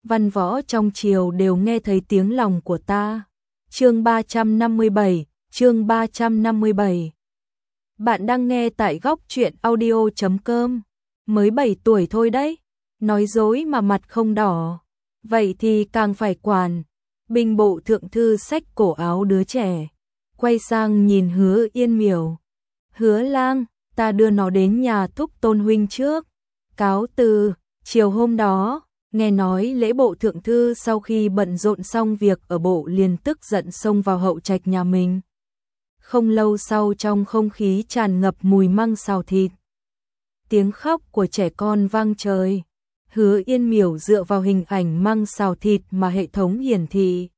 văn võ trong triều đều nghe thấy tiếng lòng của ta. Chương 357, chương 357. Bạn đang nghe tại góc truyện audio.com. Mới 7 tuổi thôi đấy, nói dối mà mặt không đỏ. Vậy thì càng phải quản. Binh bộ thượng thư xách cổ áo đứa trẻ, quay sang nhìn Hứa Yên Miểu. Hứa lang, ta đưa nó đến nhà thúc Tôn huynh trước. Cáo từ. Chiều hôm đó, nghe nói lễ bộ thượng thư sau khi bận rộn xong việc ở bộ liền tức giận xông vào hậu trạch nhà mình. Không lâu sau trong không khí tràn ngập mùi măng xào thịt. Tiếng khóc của trẻ con vang trời. Hứa Yên Miểu dựa vào hình ảnh măng xào thịt mà hệ thống hiển thị.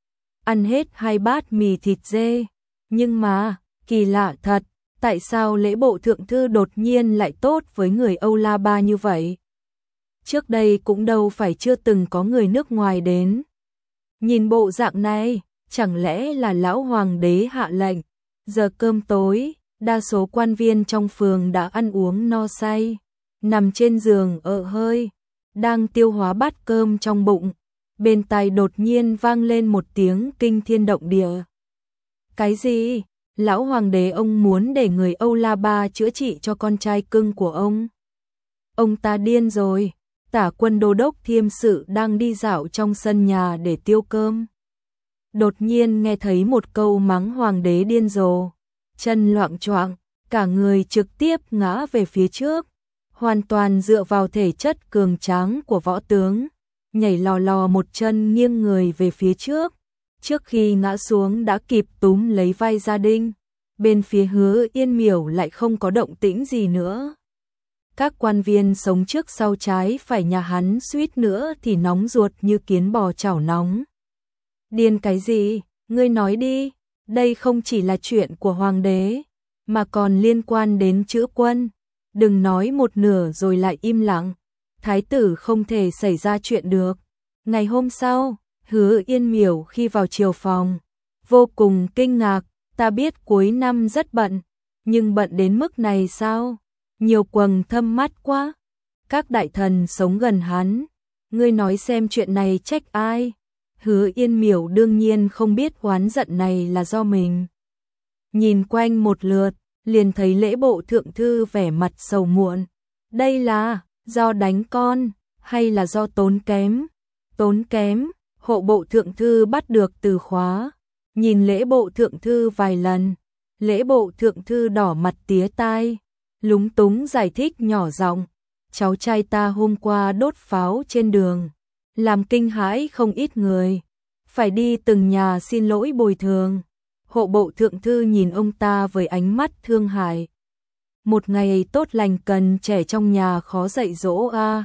Ăn hết 2 bát mì thịt dê. Nhưng mà, kỳ lạ thật, tại sao lễ bộ thượng thư đột nhiên lại tốt với người Âu La Ba như vậy? Trước đây cũng đâu phải chưa từng có người nước ngoài đến. Nhìn bộ dạng này, chẳng lẽ là lão hoàng đế hạ lệnh? Giờ cơm tối, đa số quan viên trong phường đã ăn uống no say, nằm trên giường ợ hơi, đang tiêu hóa bát cơm trong bụng. Bên tai đột nhiên vang lên một tiếng kinh thiên động địa. Cái gì? Lão hoàng đế ông muốn để người Âu La Ba chữa trị cho con trai cưng của ông? Ông ta điên rồi. Tả quân đô đốc Thiêm Sự đang đi dạo trong sân nhà để tiêu cơm. Đột nhiên nghe thấy một câu mắng hoàng đế điên rồ. Chân loạng choạng, cả người trực tiếp ngã về phía trước. Hoàn toàn dựa vào thể chất cường tráng của võ tướng. Nhảy lò lò một chân nghiêng người về phía trước. Trước khi ngã xuống đã kịp túm lấy vai Gia Đinh. Bên phía Hứa Yên Miểu lại không có động tĩnh gì nữa. Các quan viên sống trước sau trái phải nhà hắn suýt nữa thì nóng ruột như kiến bò chảo nóng. Điên cái gì? Ngươi nói đi, đây không chỉ là chuyện của hoàng đế, mà còn liên quan đến chữ quân. Đừng nói một nửa rồi lại im lặng. Thái tử không thể xảy ra chuyện được. Ngày hôm sau, Hứa Yên Miểu khi vào triều phòng, vô cùng kinh ngạc. Ta biết cuối năm rất bận, nhưng bận đến mức này sao? Nhiều quầng thâm mắt quá. Các đại thần sống gần hắn. Ngươi nói xem chuyện này trách ai? Hứa Yên Miểu đương nhiên không biết oán giận này là do mình. Nhìn quanh một lượt, liền thấy lễ bộ thượng thư vẻ mặt sầu muộn. Đây là do đánh con, hay là do tốn kém? Tốn kém, hộ bộ thượng thư bắt được từ khóa. Nhìn lễ bộ thượng thư vài lần, lễ bộ thượng thư đỏ mặt tía tai. Lúng túng giải thích nhỏ giọng, cháu trai ta hôm qua đốt pháo trên đường, làm kinh hãi không ít người, phải đi từng nhà xin lỗi bồi thường. Hộ bộ thượng thư nhìn ông ta với ánh mắt thương hại. Một ngày tốt lành cần trẻ trong nhà khó dạy dỗ a.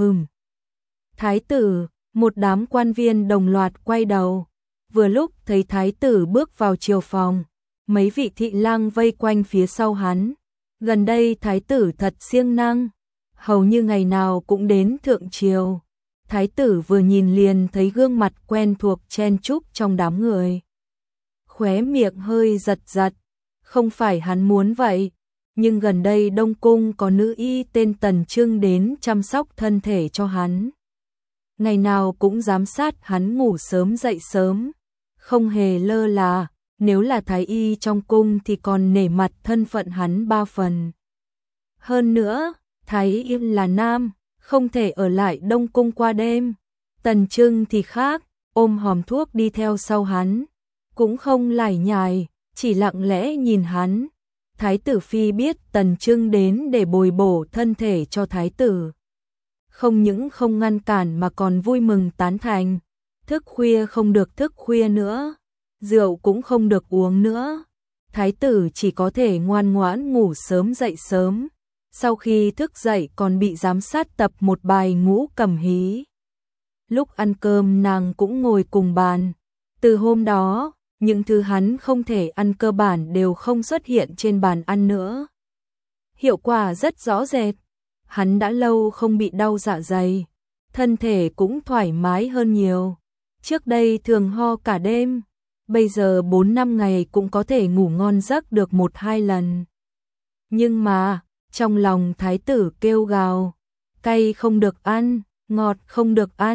Thái tử, một đám quan viên đồng loạt quay đầu. Vừa lúc thấy thái tử bước vào triều phòng, mấy vị thị lang vây quanh phía sau hắn. Gần đây thái tử thật siêng năng, hầu như ngày nào cũng đến thượng triều. Thái tử vừa nhìn liền thấy gương mặt quen thuộc chen chúc trong đám người. Khóe miệng hơi giật giật, không phải hắn muốn vậy, nhưng gần đây Đông Cung có nữ y tên Tần Trưng đến chăm sóc thân thể cho hắn. Ngày nào cũng giám sát hắn ngủ sớm dậy sớm, không hề lơ là. Nếu là thái y trong cung thì còn nể mặt thân phận hắn 3 phần. Hơn nữa, thái y là nam, không thể ở lại Đông Cung qua đêm. Tần Trưng thì khác, ôm hòm thuốc đi theo sau hắn, cũng không lải nhải, chỉ lặng lẽ nhìn hắn. Thái tử phi biết Tần Trưng đến để bồi bổ thân thể cho thái tử. Không những không ngăn cản mà còn vui mừng tán thành. Thức khuya không được thức khuya nữa. Rượu cũng không được uống nữa. Thái tử chỉ có thể ngoan ngoãn ngủ sớm dậy sớm. Sau khi thức dậy còn bị giám sát tập một bài Ngũ Cẩm Hí. Lúc ăn cơm nàng cũng ngồi cùng bàn. Từ hôm đó, những thứ hắn không thể ăn cơ bản đều không xuất hiện trên bàn ăn nữa. Hiệu quả rất rõ rệt. Hắn đã lâu không bị đau dạ dày. Thân thể cũng thoải mái hơn nhiều. Trước đây thường ho cả đêm. Bây giờ 4-5 ngày cũng có thể ngủ ngon giấc được 1-2 lần. Nhưng mà, trong lòng thái tử kêu gào, cay không được ăn, ngọt không được ăn,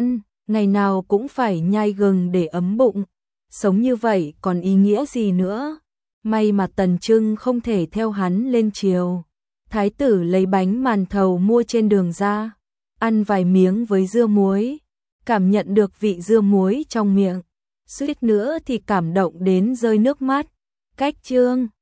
ngày nào cũng phải nhai gừng để ấm bụng, sống như vậy còn ý nghĩa gì nữa. May mà Tần Trưng không thể theo hắn lên triều. Thái tử lấy bánh màn thầu mua trên đường ra, ăn vài miếng với dưa muối, cảm nhận được vị dưa muối trong miệng, suýt nữa thì cảm động đến rơi nước mắt. Cách chương